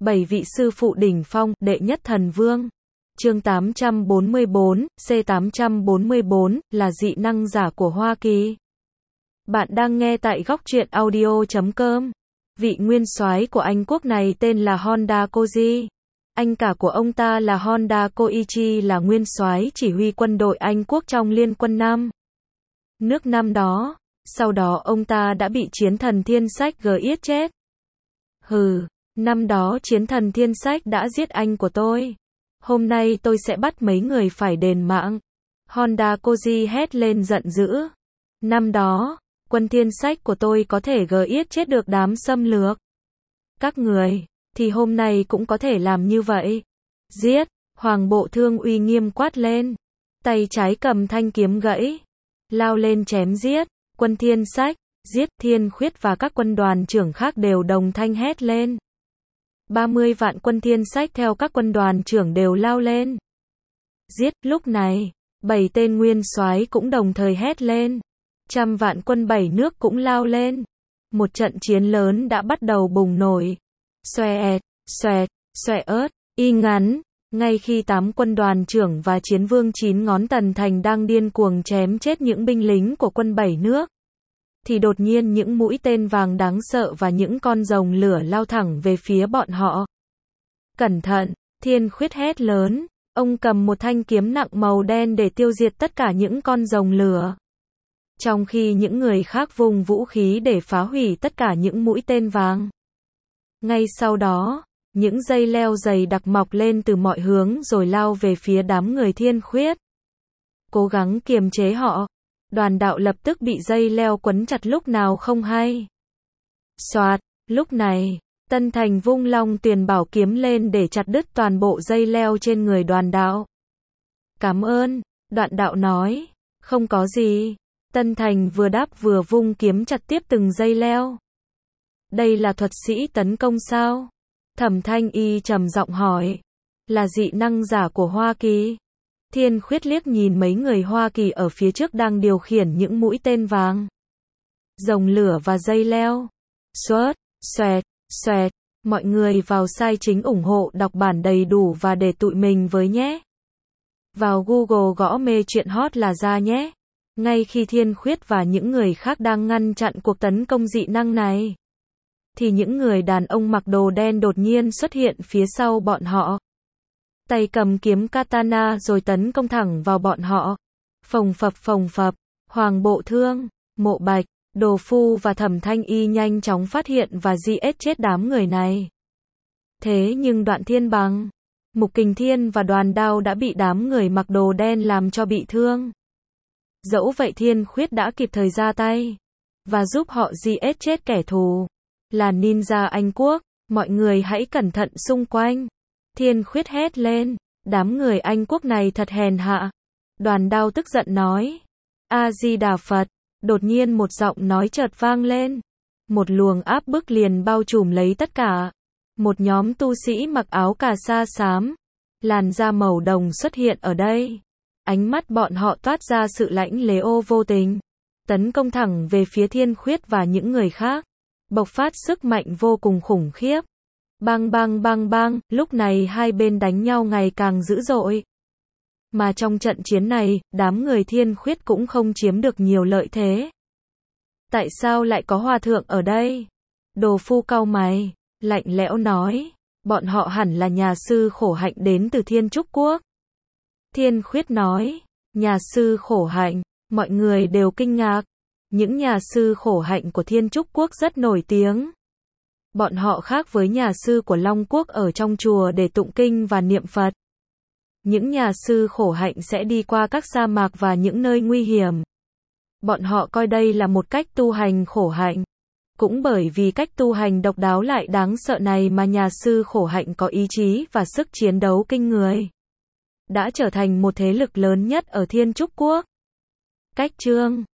7 vị sư phụ đỉnh phong, đệ nhất thần vương. Chương 844, C844, là dị năng giả của Hoa Kỳ. Bạn đang nghe tại góc truyện audio.com. Vị nguyên soái của Anh quốc này tên là Honda Koji. Anh cả của ông ta là Honda Koichi là nguyên soái chỉ huy quân đội Anh quốc trong Liên quân Nam nước năm đó. Sau đó ông ta đã bị chiến thần Thiên Sách giết chết. Hừ, năm đó chiến thần Thiên Sách đã giết anh của tôi. Hôm nay tôi sẽ bắt mấy người phải đền mạng. Honda Koji hét lên giận dữ. Năm đó, quân Thiên Sách của tôi có thể giết chết được đám xâm lược. Các người, thì hôm nay cũng có thể làm như vậy. Giết, Hoàng Bộ Thương uy nghiêm quát lên. Tay trái cầm thanh kiếm gãy. Lao lên chém giết. Quân Thiên Sách, giết. Thiên Khuyết và các quân đoàn trưởng khác đều đồng thanh hét lên. 30 vạn quân Thiên Sách theo các quân đoàn trưởng đều lao lên. Giết. Lúc này, 7 tên nguyên soái cũng đồng thời hét lên. 100 vạn quân 7 nước cũng lao lên. Một trận chiến lớn đã bắt đầu bùng nổ. Xoẹt, xoẹt, xoẹt, y ngắn. Ngay khi 8 quân đoàn trưởng và chiến vương 9 ngón Tần Thành đang điên cuồng chém chết những binh lính của quân 7 nước, thì đột nhiên những mũi tên vàng đáng sợ và những con rồng lửa lao thẳng về phía bọn họ. Cẩn thận, Thiên Khuyết hét lớn, ông cầm một thanh kiếm nặng màu đen để tiêu diệt tất cả những con rồng lửa. Trong khi những người khác vùng vũ khí để phá hủy tất cả những mũi tên vàng. Ngay sau đó, những dây leo dày đặc mọc lên từ mọi hướng rồi lao về phía đám người Thiên Khuyết. Cố gắng kiềm chế họ. Đoàn đạo lập tức bị dây leo quấn chặt lúc nào không hay. Soạt, lúc này, Tân Thành vung long tuyền bảo kiếm lên để chặt đứt toàn bộ dây leo trên người đoàn đạo. Cảm ơn, đoạn đạo nói. Không có gì. Tân Thành vừa đáp vừa vung kiếm chặt tiếp từng dây leo. Đây là thuật sĩ tấn công sao? Thẩm Thanh Y trầm giọng hỏi. Là dị năng giả của Hoa Kỳ. Thiên Khuyết liếc nhìn mấy người Hoa Kỳ ở phía trước đang điều khiển những mũi tên vàng, rồng lửa và dây leo. Xoẹt, xoẹt, xoẹt. Mọi người vào sai chính ủng hộ đọc bản đầy đủ và để tụi mình với nhé. Vào Google gõ mê chuyện hot là ra nhé. Ngay khi Thiên Khuyết và những người khác đang ngăn chặn cuộc tấn công dị năng này, thì những người đàn ông mặc đồ đen đột nhiên xuất hiện phía sau bọn họ. Tay cầm kiếm katana rồi tấn công thẳng vào bọn họ. Phồng phập, Hoàng Bộ Thương, Mộ Bạch, Đồ Phu và Thẩm Thanh Y nhanh chóng phát hiện và giết chết đám người này. Thế nhưng Đoạn Thiên Bằng, Mục Kình Thiên và Đoàn Đao đã bị đám người mặc đồ đen làm cho bị thương. Dẫu vậy Thiên Khuyết đã kịp thời ra tay và giúp họ giết chết kẻ thù. Là ninja Anh quốc, mọi người hãy cẩn thận xung quanh. Thiên Khuyết hét lên, đám người Anh quốc này thật hèn hạ. Đoàn Đao tức giận nói. A-di-đà Phật, đột nhiên một giọng nói chợt vang lên. Một luồng áp bức liền bao trùm lấy tất cả. Một nhóm tu sĩ mặc áo cà sa xám, làn da màu đồng xuất hiện ở đây. Ánh mắt bọn họ toát ra sự lãnh lẽo vô tình. Tấn công thẳng về phía Thiên Khuyết và những người khác. Bộc phát sức mạnh vô cùng khủng khiếp. Bang bang bang bang, lúc này hai bên đánh nhau ngày càng dữ dội. Mà trong trận chiến này, đám người Thiên Khuyết cũng không chiếm được nhiều lợi thế. Tại sao lại có hòa thượng ở đây? Đồ Phu cau mày, lạnh lẽo nói, bọn họ hẳn là nhà sư khổ hạnh đến từ Thiên Trúc Quốc. Thiên Khuyết nói, nhà sư khổ hạnh, mọi người đều kinh ngạc. Những nhà sư khổ hạnh của Thiên Trúc Quốc rất nổi tiếng. Bọn họ khác với nhà sư của Long Quốc ở trong chùa để tụng kinh và niệm Phật. Những nhà sư khổ hạnh sẽ đi qua các sa mạc và những nơi nguy hiểm. Bọn họ coi đây là một cách tu hành khổ hạnh. Cũng bởi vì cách tu hành độc đáo lại đáng sợ này mà nhà sư khổ hạnh có ý chí và sức chiến đấu kinh người. Đã trở thành một thế lực lớn nhất ở Thiên Trúc Quốc. Cách chương